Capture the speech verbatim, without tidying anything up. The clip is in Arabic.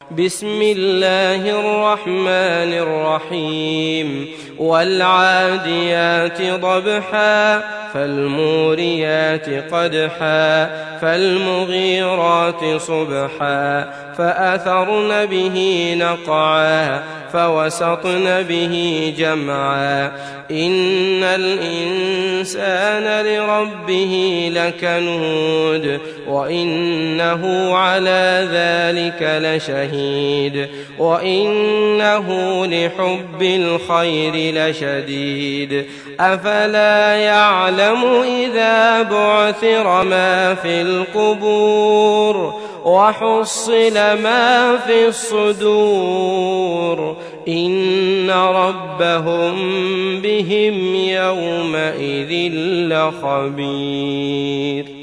بسم الله الرحمن الرحيم والعاديات ضبحا فالموريات قدحا فالمغيرات صبحا فأثرن به نقعا فوسطن به جمعا إن الإنسان لربه لكنود وإنه على ذلك لشهيد وإنه لحب الخير لشديد أفلا يعلم إذا بعثر ما في القبور وحصل ما في الصدور إن ربهم بهم يومئذ لخبير.